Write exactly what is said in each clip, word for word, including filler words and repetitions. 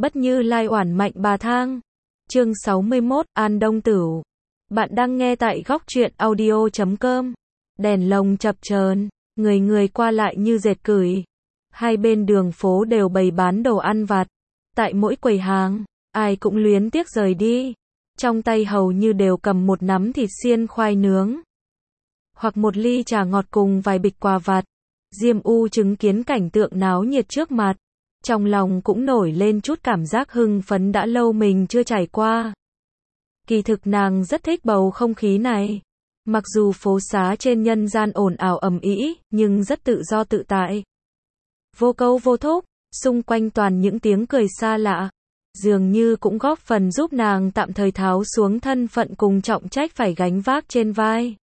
Bất Như Lai Oản Mạnh Bà Thang. Chương sáu mươi mốt, An Đông Tửu. Bạn đang nghe tại góc truyện audio chấm com. Đèn lồng chập chờn, người người qua lại như dệt cửi. Hai bên đường phố đều bày bán đồ ăn vặt. Tại mỗi quầy hàng, ai cũng luyến tiếc rời đi. Trong tay hầu như đều cầm một nắm thịt xiên khoai nướng. Hoặc một ly trà ngọt cùng vài bịch quà vặt. Diêm U chứng kiến cảnh tượng náo nhiệt trước mặt. Trong lòng cũng nổi lên chút cảm giác hưng phấn đã lâu mình chưa trải qua. Kỳ thực nàng rất thích bầu không khí này. Mặc dù phố xá trên nhân gian ồn ào ầm ĩ, nhưng rất tự do tự tại. Vô câu vô thúc, xung quanh toàn những tiếng cười xa lạ. Dường như cũng góp phần giúp nàng tạm thời tháo xuống thân phận cùng trọng trách phải gánh vác trên vai.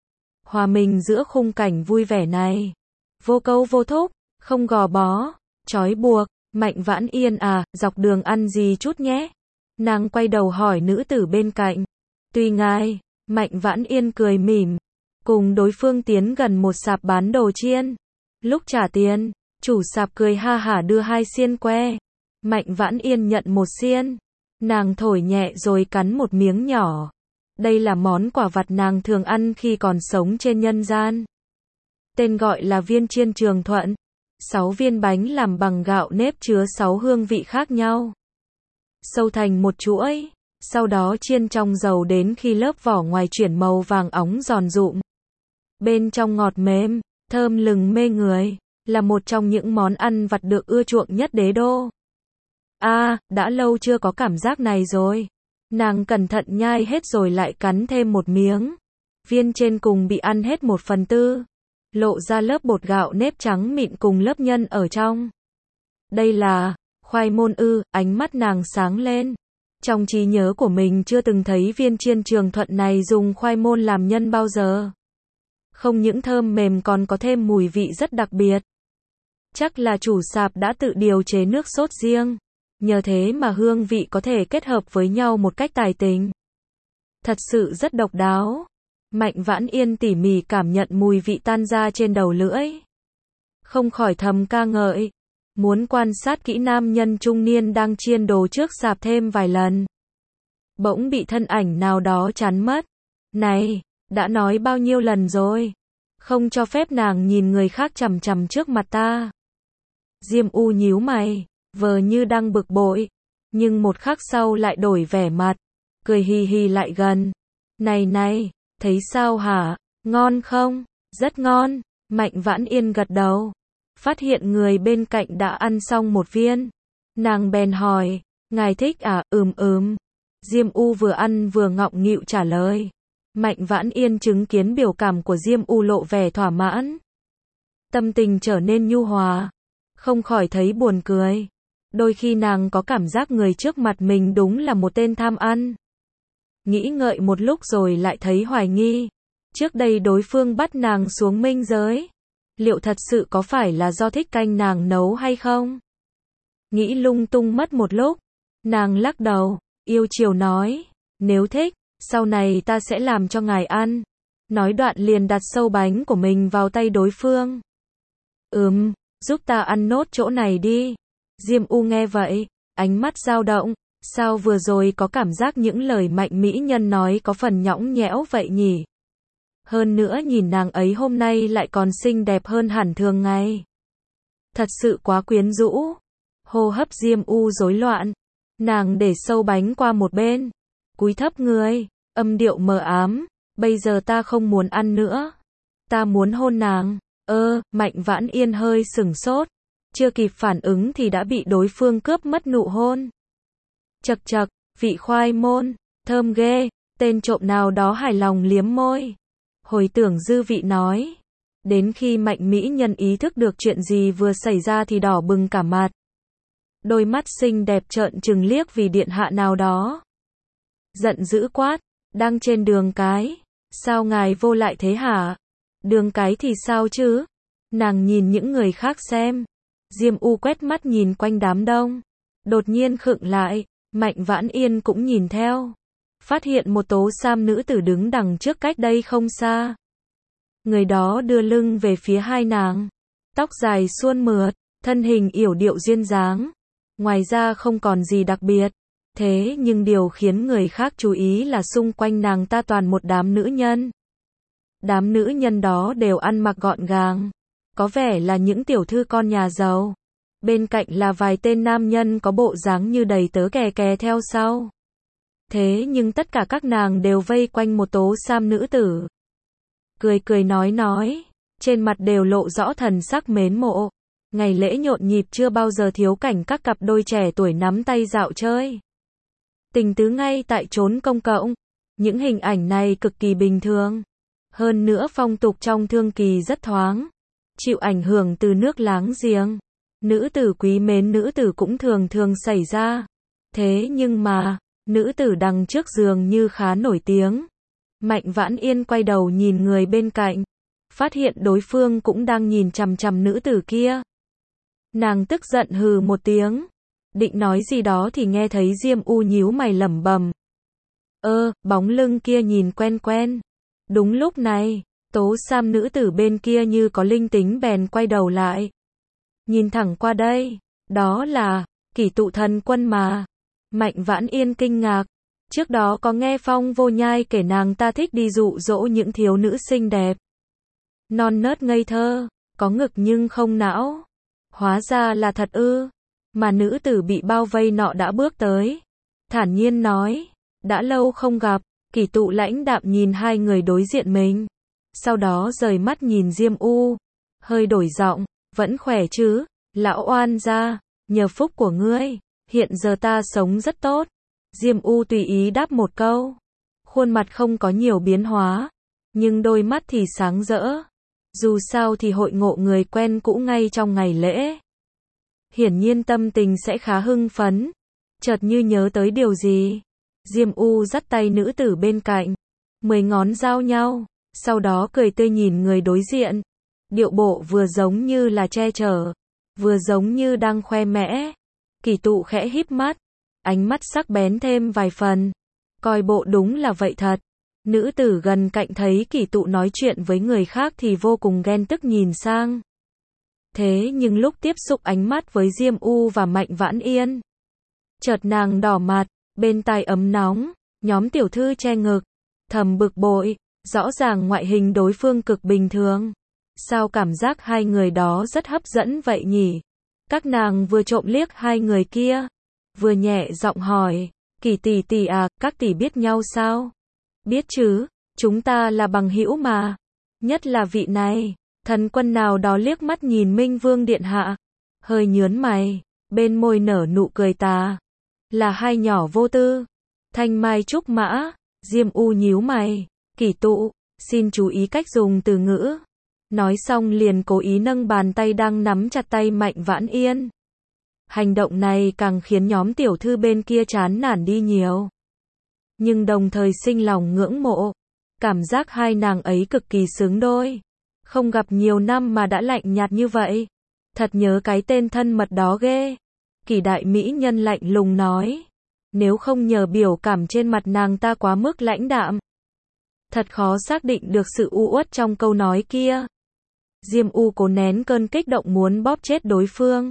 Hòa mình giữa khung cảnh vui vẻ này. Vô câu vô thúc, không gò bó, trói buộc. Mạnh Vãn Yên à, dọc đường ăn gì chút nhé. Nàng quay đầu hỏi nữ tử bên cạnh. Tùy ngài. Mạnh Vãn Yên cười mỉm. Cùng đối phương tiến gần một sạp bán đồ chiên. Lúc trả tiền, chủ sạp cười ha hả đưa hai xiên que. Mạnh Vãn Yên nhận một xiên. Nàng thổi nhẹ rồi cắn một miếng nhỏ. Đây là món quà vặt nàng thường ăn khi còn sống trên nhân gian. Tên gọi là viên chiên Trường Thuận. Sáu viên bánh làm bằng gạo nếp chứa sáu hương vị khác nhau. Sâu thành một chuỗi, sau đó chiên trong dầu đến khi lớp vỏ ngoài chuyển màu vàng óng giòn rụm. Bên trong ngọt mềm, thơm lừng mê người, là một trong những món ăn vặt được ưa chuộng nhất đế đô. A, à, đã lâu chưa có cảm giác này rồi. Nàng cẩn thận nhai hết rồi lại cắn thêm một miếng. Viên trên cùng bị ăn hết một phần tư. Lộ ra lớp bột gạo nếp trắng mịn cùng lớp nhân ở trong. Đây là khoai môn ư? Ánh mắt nàng sáng lên. Trong trí nhớ của mình chưa từng thấy viên chiên Trường Thuận này dùng khoai môn làm nhân bao giờ. Không những thơm mềm còn có thêm mùi vị rất đặc biệt. Chắc là chủ sạp đã tự điều chế nước sốt riêng. Nhờ thế mà hương vị có thể kết hợp với nhau một cách tài tình. Thật sự rất độc đáo. Mạnh Vãn Yên tỉ mỉ cảm nhận mùi vị tan ra trên đầu lưỡi. Không khỏi thầm ca ngợi. Muốn quan sát kỹ nam nhân trung niên đang chiên đồ trước sạp thêm vài lần. Bỗng bị thân ảnh nào đó chắn mất. Này, đã nói bao nhiêu lần rồi. Không cho phép nàng nhìn người khác chằm chằm trước mặt ta. Diêm U nhíu mày, vờ như đang bực bội. Nhưng một khắc sau lại đổi vẻ mặt. Cười hì hì lại gần. Này này. Thấy sao hả? Ngon không? Rất ngon. Mạnh Vãn Yên gật đầu. Phát hiện người bên cạnh đã ăn xong một viên. Nàng bèn hỏi. Ngài thích à? Ừm ừm. Diêm U vừa ăn vừa ngọng nghịu trả lời. Mạnh Vãn Yên chứng kiến biểu cảm của Diêm U lộ vẻ thỏa mãn. Tâm tình trở nên nhu hòa. Không khỏi thấy buồn cười. Đôi khi nàng có cảm giác người trước mặt mình đúng là một tên tham ăn. Nghĩ ngợi một lúc rồi lại thấy hoài nghi. Trước đây đối phương bắt nàng xuống minh giới. Liệu thật sự có phải là do thích canh nàng nấu hay không? Nghĩ lung tung mất một lúc. Nàng lắc đầu, yêu chiều nói. Nếu thích, sau này ta sẽ làm cho ngài ăn. Nói đoạn liền đặt sâu bánh của mình vào tay đối phương. Ừm, giúp ta ăn nốt chỗ này đi. Diêm U nghe vậy, ánh mắt dao động. Sao vừa rồi có cảm giác những lời mạnh mỹ nhân nói có phần nhõng nhẽo vậy nhỉ? Hơn nữa nhìn nàng ấy hôm nay lại còn xinh đẹp hơn hẳn thường ngày. Thật sự quá quyến rũ. Hô hấp Diêm U rối loạn. Nàng để sâu bánh qua một bên. Cúi thấp người, âm điệu mờ ám. Bây giờ ta không muốn ăn nữa. Ta muốn hôn nàng. Ơ, Mạnh Vãn Yên hơi sửng sốt. Chưa kịp phản ứng thì đã bị đối phương cướp mất nụ hôn. Chậc chậc, vị khoai môn, thơm ghê, tên trộm nào đó hài lòng liếm môi. Hồi tưởng dư vị nói. Đến khi Mạnh mỹ nhân ý thức được chuyện gì vừa xảy ra thì đỏ bừng cả mặt. Đôi mắt xinh đẹp trợn trừng liếc vì điện hạ nào đó. Giận dữ quát, đang trên đường cái. Sao ngài vô lại thế hả? Đường cái thì sao chứ? Nàng nhìn những người khác xem. Diêm U quét mắt nhìn quanh đám đông. Đột nhiên khựng lại. Mạnh Vãn Yên cũng nhìn theo. Phát hiện một tố sam nữ tử đứng đằng trước cách đây không xa. Người đó đưa lưng về phía hai nàng. Tóc dài suôn mượt, thân hình yểu điệu duyên dáng. Ngoài ra không còn gì đặc biệt. Thế nhưng điều khiến người khác chú ý là xung quanh nàng ta toàn một đám nữ nhân. Đám nữ nhân đó đều ăn mặc gọn gàng. Có vẻ là những tiểu thư con nhà giàu. Bên cạnh là vài tên nam nhân có bộ dáng như đầy tớ kè kè theo sau. Thế nhưng tất cả các nàng đều vây quanh một tố sam nữ tử. Cười cười nói nói. Trên mặt đều lộ rõ thần sắc mến mộ. Ngày lễ nhộn nhịp chưa bao giờ thiếu cảnh các cặp đôi trẻ tuổi nắm tay dạo chơi. Tình tứ ngay tại chốn công cộng. Những hình ảnh này cực kỳ bình thường. Hơn nữa phong tục trong thương kỳ rất thoáng. Chịu ảnh hưởng từ nước láng giềng. Nữ tử quý mến nữ tử cũng thường thường xảy ra. Thế nhưng mà, nữ tử đằng trước dường như khá nổi tiếng. Mạnh Vãn Yên quay đầu nhìn người bên cạnh. Phát hiện đối phương cũng đang nhìn chằm chằm nữ tử kia. Nàng tức giận hừ một tiếng. Định nói gì đó thì nghe thấy Diêm U nhíu mày lẩm bẩm. Ơ, bóng lưng kia nhìn quen quen. Đúng lúc này, tố sam nữ tử bên kia như có linh tính bèn quay đầu lại. Nhìn thẳng qua đây, đó là Kỷ Tụ Thần Quân mà. Mạnh Vãn Yên kinh ngạc. Trước đó có nghe Phong Vô Nhai kể nàng ta thích đi dụ dỗ những thiếu nữ xinh đẹp. Non nớt ngây thơ, có ngực nhưng không não. Hóa ra là thật ư. Mà nữ tử bị bao vây nọ đã bước tới. Thản nhiên nói, đã lâu không gặp. Kỷ Tụ lãnh đạm nhìn hai người đối diện mình. Sau đó rời mắt nhìn Diêm U. Hơi đổi giọng, vẫn khỏe chứ, lão oan gia, nhờ phúc của ngươi, hiện giờ ta sống rất tốt. Diêm U tùy ý đáp một câu. Khuôn mặt không có nhiều biến hóa, nhưng đôi mắt thì sáng rỡ. Dù sao thì hội ngộ người quen cũ ngay trong ngày lễ. Hiển nhiên tâm tình sẽ khá hưng phấn. Chợt như nhớ tới điều gì. Diêm U dắt tay nữ tử bên cạnh. Mười ngón giao nhau. Sau đó cười tươi nhìn người đối diện. Điệu bộ vừa giống như là che chở. Vừa giống như đang khoe mẽ. Kỷ Tụ khẽ híp mắt. Ánh mắt sắc bén thêm vài phần. Coi bộ đúng là vậy thật. Nữ tử gần cạnh thấy Kỷ Tụ nói chuyện với người khác thì vô cùng ghen tức nhìn sang. Thế nhưng lúc tiếp xúc ánh mắt với Diêm U và Mạnh Vãn Yên, chợt nàng đỏ mặt, bên tai ấm nóng, nhóm tiểu thư che ngực, thầm bực bội, rõ ràng ngoại hình đối phương cực bình thường. Sao cảm giác hai người đó rất hấp dẫn vậy nhỉ? Các nàng vừa trộm liếc hai người kia, vừa nhẹ giọng hỏi, Kỷ tỷ tỷ à, các tỷ biết nhau sao? Biết chứ, chúng ta là bằng hữu mà. Nhất là vị này, thần quân nào đó liếc mắt nhìn Minh Vương điện hạ, hơi nhướng mày, bên môi nở nụ cười tà. Là hai nhỏ vô tư. Thanh Mai Trúc Mã. Diêm U nhíu mày. Kỷ Tụ, xin chú ý cách dùng từ ngữ. Nói xong liền cố ý nâng bàn tay đang nắm chặt tay Mạnh Vãn Yên. Hành động này càng khiến nhóm tiểu thư bên kia chán nản đi nhiều. Nhưng đồng thời sinh lòng ngưỡng mộ. Cảm giác hai nàng ấy cực kỳ xứng đôi. Không gặp nhiều năm mà đã lạnh nhạt như vậy. Thật nhớ cái tên thân mật đó ghê. Kỷ đại mỹ nhân lạnh lùng nói. Nếu không nhờ biểu cảm trên mặt nàng ta quá mức lãnh đạm, thật khó xác định được sự u uất trong câu nói kia. Diêm U cố nén cơn kích động muốn bóp chết đối phương.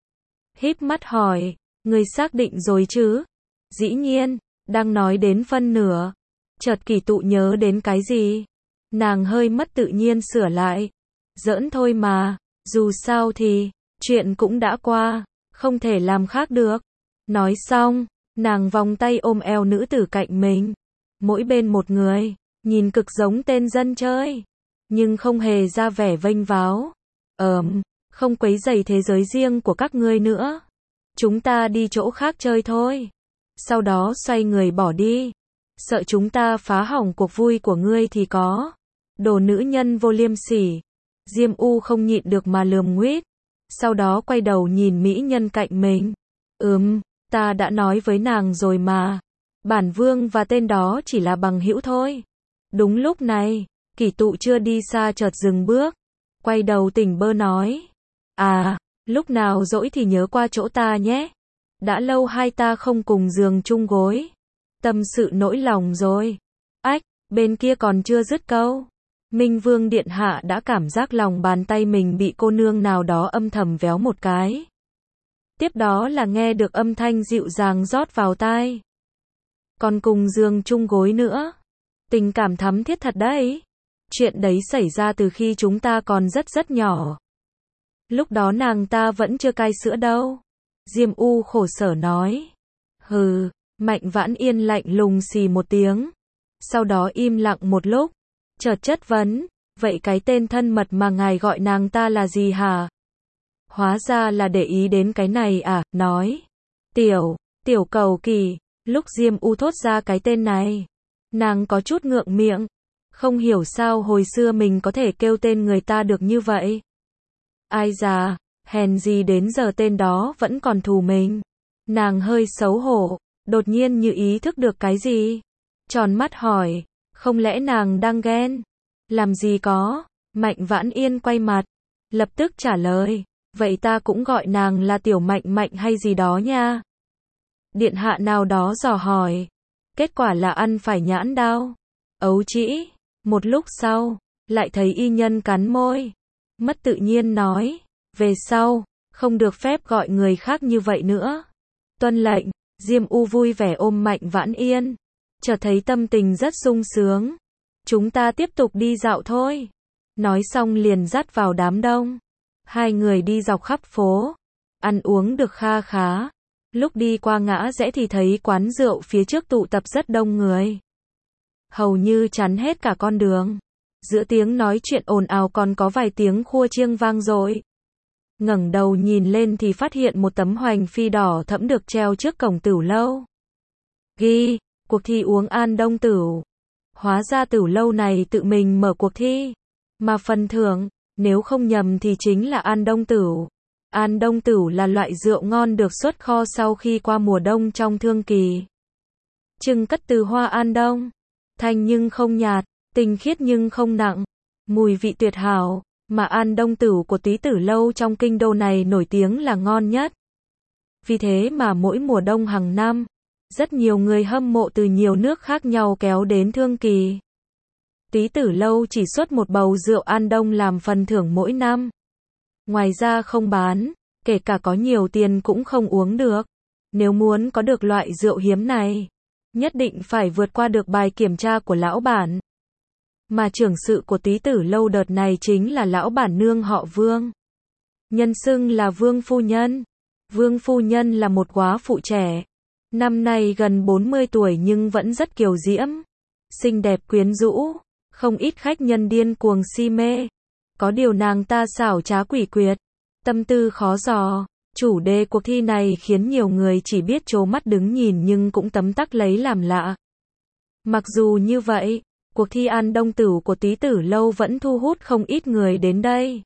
Híp mắt hỏi, người xác định rồi chứ? Dĩ nhiên, đang nói đến phân nửa. Chợt Kỷ Tụ nhớ đến cái gì? Nàng hơi mất tự nhiên sửa lại. Giỡn thôi mà, dù sao thì, chuyện cũng đã qua, không thể làm khác được. Nói xong, nàng vòng tay ôm eo nữ tử cạnh mình. Mỗi bên một người, nhìn cực giống tên dân chơi. Nhưng không hề ra vẻ vênh váo. Ờm, không quấy rầy thế giới riêng của các ngươi nữa. Chúng ta đi chỗ khác chơi thôi. Sau đó xoay người bỏ đi. Sợ chúng ta phá hỏng cuộc vui của ngươi thì có. Đồ nữ nhân vô liêm sỉ. Diêm U không nhịn được mà lườm nguýt. Sau đó quay đầu nhìn mỹ nhân cạnh mình. Ừm, ta đã nói với nàng rồi mà. Bản vương và tên đó chỉ là bằng hữu thôi. Đúng lúc này, Kỷ Tụ chưa đi xa chợt dừng bước. Quay đầu tỉnh bơ nói. À, lúc nào rỗi thì nhớ qua chỗ ta nhé. Đã lâu hai ta không cùng giường chung gối. Tâm sự nỗi lòng rồi. Ách, bên kia còn chưa dứt câu. Minh Vương điện hạ đã cảm giác lòng bàn tay mình bị cô nương nào đó âm thầm véo một cái. Tiếp đó là nghe được âm thanh dịu dàng rót vào tai. Còn cùng giường chung gối nữa. Tình cảm thắm thiết thật đấy. Chuyện đấy xảy ra từ khi chúng ta còn rất rất nhỏ. Lúc đó nàng ta vẫn chưa cai sữa đâu. Diêm U khổ sở nói. Hừ, Mạnh Vãn Yên lạnh lùng xì một tiếng. Sau đó im lặng một lúc. Chợt chất vấn. Vậy cái tên thân mật mà ngài gọi nàng ta là gì hả? Hóa ra là để ý đến cái này à, nói. Tiểu, tiểu cầu kỳ. Lúc Diêm U thốt ra cái tên này, nàng có chút ngượng miệng. Không hiểu sao hồi xưa mình có thể kêu tên người ta được như vậy. Ai già, hèn gì đến giờ tên đó vẫn còn thù mình. Nàng hơi xấu hổ, đột nhiên như ý thức được cái gì. Tròn mắt hỏi, không lẽ nàng đang ghen? Làm gì có, Mạnh Vãn Yên quay mặt, lập tức trả lời, vậy ta cũng gọi nàng là tiểu Mạnh Mạnh hay gì đó nha. Điện hạ nào đó dò hỏi, kết quả là ăn phải nhãn đao. Ấu trĩ, một lúc sau, lại thấy y nhân cắn môi, mất tự nhiên nói, về sau, không được phép gọi người khác như vậy nữa. Tuân lệnh. Diêm U vui vẻ ôm Mạnh Vãn Yên, chợt thấy tâm tình rất sung sướng. Chúng ta tiếp tục đi dạo thôi. Nói xong liền dắt vào đám đông. Hai người đi dọc khắp phố, ăn uống được kha khá. Lúc đi qua ngã rẽ thì thấy quán rượu phía trước tụ tập rất đông người. Hầu như chắn hết cả con đường. Giữa tiếng nói chuyện ồn ào còn có vài tiếng khua chiêng vang dội. Ngẩng đầu nhìn lên thì phát hiện một tấm hoành phi đỏ thẫm được treo trước cổng tửu lâu. Ghi, cuộc thi uống An Đông Tửu. Hóa ra tửu lâu này tự mình mở cuộc thi. Mà phần thưởng, nếu không nhầm thì chính là An Đông Tửu. An Đông Tửu là loại rượu ngon được xuất kho sau khi qua mùa đông trong thương kỳ. Trưng cất từ hoa An Đông. Thanh nhưng không nhạt, tinh khiết nhưng không nặng. Mùi vị tuyệt hảo, mà An Đông Tửu của Túy Tử Lâu trong kinh đô này nổi tiếng là ngon nhất. Vì thế mà mỗi mùa đông hàng năm, rất nhiều người hâm mộ từ nhiều nước khác nhau kéo đến thương kỳ. Túy Tử Lâu chỉ xuất một bầu rượu An Đông làm phần thưởng mỗi năm. Ngoài ra không bán, kể cả có nhiều tiền cũng không uống được. Nếu muốn có được loại rượu hiếm này, nhất định phải vượt qua được bài kiểm tra của lão bản. Mà trưởng sự của Túy Tử Lâu đợt này chính là lão bản nương họ Vương. Nhân xưng là Vương Phu Nhân. Vương Phu Nhân là một góa phụ trẻ. Năm nay gần bốn mươi tuổi nhưng vẫn rất kiều diễm. Xinh đẹp quyến rũ. Không ít khách nhân điên cuồng si mê. Có điều nàng ta xảo trá quỷ quyệt. Tâm tư khó dò. Chủ đề cuộc thi này khiến nhiều người chỉ biết trố mắt đứng nhìn nhưng cũng tấm tắc lấy làm lạ. Mặc dù như vậy, cuộc thi An Đông Tửu của Túy Tử Lâu vẫn thu hút không ít người đến đây.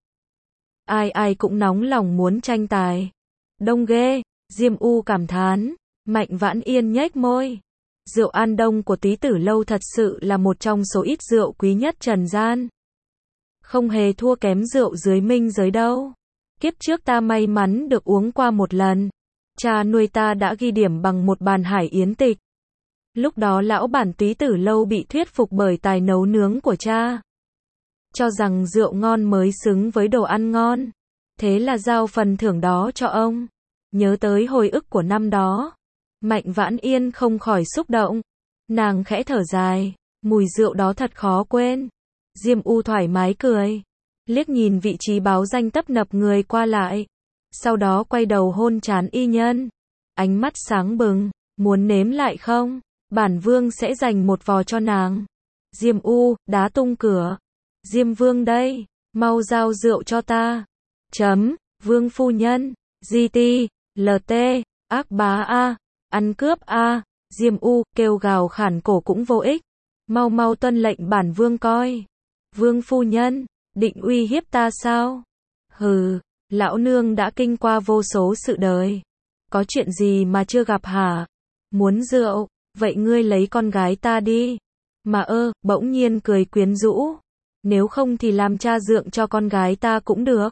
Ai ai cũng nóng lòng muốn tranh tài. Đông ghê, Diêm U cảm thán. Mạnh Vãn Yên nhếch môi. Rượu An Đông của Túy Tử Lâu thật sự là một trong số ít rượu quý nhất trần gian. Không hề thua kém rượu dưới minh giới đâu. Kiếp trước ta may mắn được uống qua một lần. Cha nuôi ta đã ghi điểm bằng một bàn hải yến tịch. Lúc đó lão bản Túy Tử Lâu bị thuyết phục bởi tài nấu nướng của cha. Cho rằng rượu ngon mới xứng với đồ ăn ngon. Thế là giao phần thưởng đó cho ông. Nhớ tới hồi ức của năm đó, Mạnh Vãn Yên không khỏi xúc động. Nàng khẽ thở dài, mùi rượu đó thật khó quên. Diêm U thoải mái cười, liếc nhìn vị trí báo danh tấp nập người qua lại. Sau đó quay đầu hôn trán y nhân. Ánh mắt sáng bừng, muốn nếm lại không? Bản vương sẽ dành một vò cho nàng. Diêm U, đá tung cửa. Diêm vương đây, mau giao rượu cho ta. Chấm, vương phu nhân, giê tê, lờ tê, ác bá a, ăn cướp a. Diêm U, kêu gào khản cổ cũng vô ích. Mau mau tuân lệnh bản vương coi. Vương phu nhân, định uy hiếp ta sao? Hừ, lão nương đã kinh qua vô số sự đời. Có chuyện gì mà chưa gặp hả? Muốn rượu, vậy ngươi lấy con gái ta đi. Mà ơ, bỗng nhiên cười quyến rũ. Nếu không thì làm cha dượng cho con gái ta cũng được.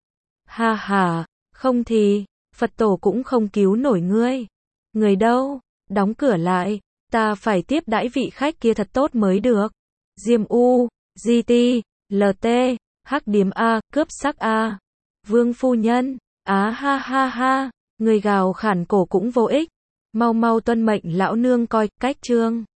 Ha ha, không thì, Phật tổ cũng không cứu nổi ngươi. Người đâu? Đóng cửa lại, ta phải tiếp đãi vị khách kia thật tốt mới được. Diêm U, giê tê, lờ tê, hắc điếm A, cướp sắc A. Vương phu nhân, á ha ha ha, Người gào khản cổ cũng vô ích. Mau mau tuân mệnh lão nương coi, cách chương.